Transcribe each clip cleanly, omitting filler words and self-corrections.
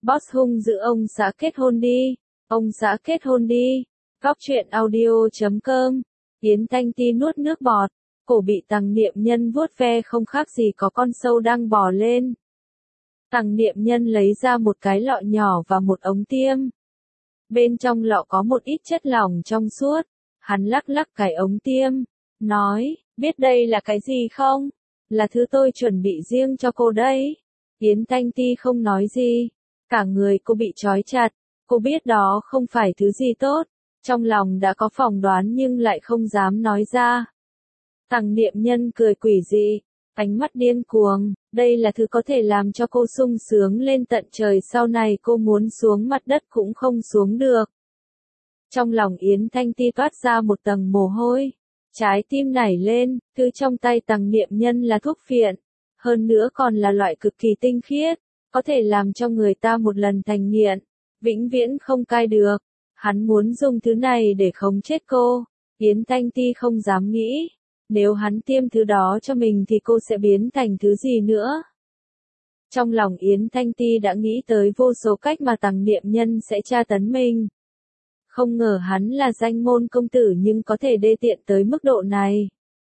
Boss hung dữ ông xã kết hôn đi. Ông xã kết hôn đi. Góc truyện audio.com. Yến Thanh Ti nuốt nước bọt. Cổ bị Tằng Niệm Nhân vuốt ve không khác gì có con sâu đang bò lên. Tằng Niệm Nhân lấy ra một cái lọ nhỏ và một ống tiêm. Bên trong lọ có một ít chất lỏng trong suốt. Hắn lắc lắc cái ống tiêm. Nói, biết đây là cái gì không? Là thứ tôi chuẩn bị riêng cho cô đấy. Yến Thanh Ti không nói gì. Cả người cô bị trói chặt. Cô biết đó không phải thứ gì tốt. Trong lòng đã có phỏng đoán nhưng lại không dám nói ra. Tằng Niệm Nhân cười quỷ dị. Ánh mắt điên cuồng. Đây là thứ có thể làm cho cô sung sướng lên tận trời, sau này cô muốn xuống mặt đất cũng không xuống được. Trong lòng Yến Thanh Ti toát ra một tầng mồ hôi. Trái tim nảy lên, thứ trong tay Tằng Niệm Nhân là thuốc phiện. Hơn nữa còn là loại cực kỳ tinh khiết, có thể làm cho người ta một lần thành nghiện, vĩnh viễn không cai được. Hắn muốn dùng thứ này để khống chết cô. Yến Thanh Ti không dám nghĩ. Nếu hắn tiêm thứ đó cho mình thì cô sẽ biến thành thứ gì nữa? Trong lòng Yến Thanh Ti đã nghĩ tới vô số cách mà Tằng Niệm Nhân sẽ tra tấn mình. Không ngờ hắn là danh môn công tử nhưng có thể đê tiện tới mức độ này.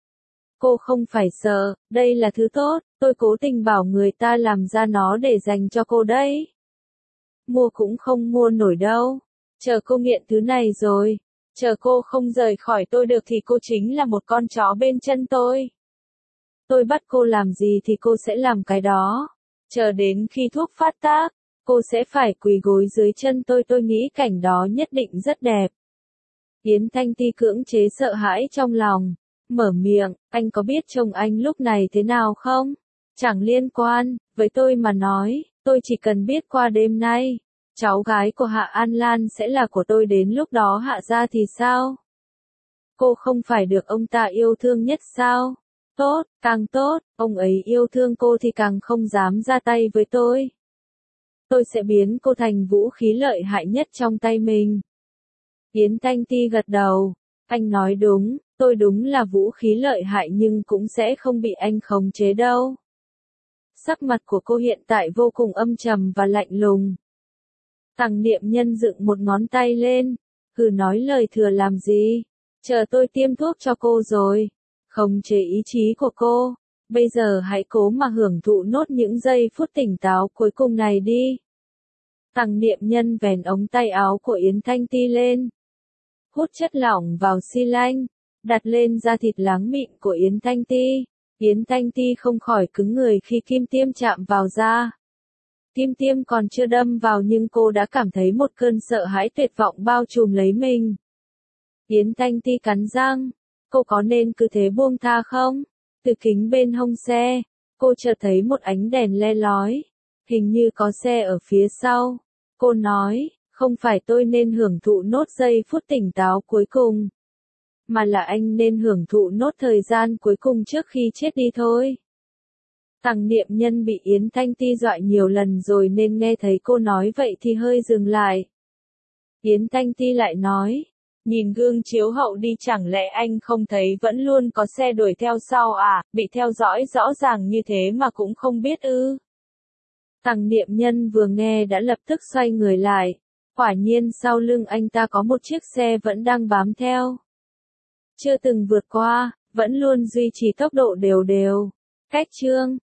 Cô không phải sợ, đây là thứ tốt, tôi cố tình bảo người ta làm ra nó để dành cho cô đấy. Mua cũng không mua nổi đâu. Chờ cô nghiện thứ này rồi, chờ cô không rời khỏi tôi được thì cô chính là một con chó bên chân tôi. Tôi bắt cô làm gì thì cô sẽ làm cái đó. Chờ đến khi thuốc phát tác, cô sẽ phải quỳ gối dưới chân tôi nghĩ cảnh đó nhất định rất đẹp. Yến Thanh Ti cưỡng chế sợ hãi trong lòng. Mở miệng, anh có biết chồng anh lúc này thế nào không? Chẳng liên quan, với tôi mà nói, tôi chỉ cần biết qua đêm nay, cháu gái của Hạ An Lan sẽ là của tôi, đến lúc đó Hạ gia thì sao? Cô không phải được ông ta yêu thương nhất sao? Tốt, càng tốt, ông ấy yêu thương cô thì càng không dám ra tay với tôi. Tôi sẽ biến cô thành vũ khí lợi hại nhất trong tay mình. Yến Thanh Ti gật đầu. Anh nói đúng, tôi đúng là vũ khí lợi hại nhưng cũng sẽ không bị anh khống chế đâu. Sắc mặt của cô hiện tại vô cùng âm trầm và lạnh lùng. Tằng Niệm Nhân dựng một ngón tay lên. Nói lời thừa làm gì? Chờ tôi tiêm thuốc cho cô rồi. Khống chế ý chí của cô. Bây giờ hãy cố mà hưởng thụ nốt những giây phút tỉnh táo cuối cùng này đi. Tằng Niệm Nhân vén ống tay áo của Yến Thanh Ti lên. Hút chất lỏng vào xi lanh, đặt lên da thịt láng mịn của Yến Thanh Ti. Yến Thanh Ti không khỏi cứng người khi kim tiêm chạm vào da. Kim tiêm còn chưa đâm vào nhưng cô đã cảm thấy một cơn sợ hãi tuyệt vọng bao trùm lấy mình. Yến Thanh Ti cắn răng, cô có nên cứ thế buông tha không? Từ kính bên hông xe, cô chợt thấy một ánh đèn le lói. Hình như có xe ở phía sau. Cô nói, không phải tôi nên hưởng thụ nốt giây phút tỉnh táo cuối cùng, mà là anh nên hưởng thụ nốt thời gian cuối cùng trước khi chết đi thôi. Tằng Niệm Nhân bị Yến Thanh Ti dọa nhiều lần rồi nên nghe thấy cô nói vậy thì hơi dừng lại. Yến Thanh Ti lại nói, nhìn gương chiếu hậu đi, chẳng lẽ anh không thấy vẫn luôn có xe đuổi theo sau à, bị theo dõi rõ ràng như thế mà cũng không biết ư? Tằng Niệm Nhân vừa nghe đã lập tức xoay người lại. Quả nhiên sau lưng anh ta có một chiếc xe vẫn đang bám theo. Chưa từng vượt qua, vẫn luôn duy trì tốc độ đều đều. Cách chương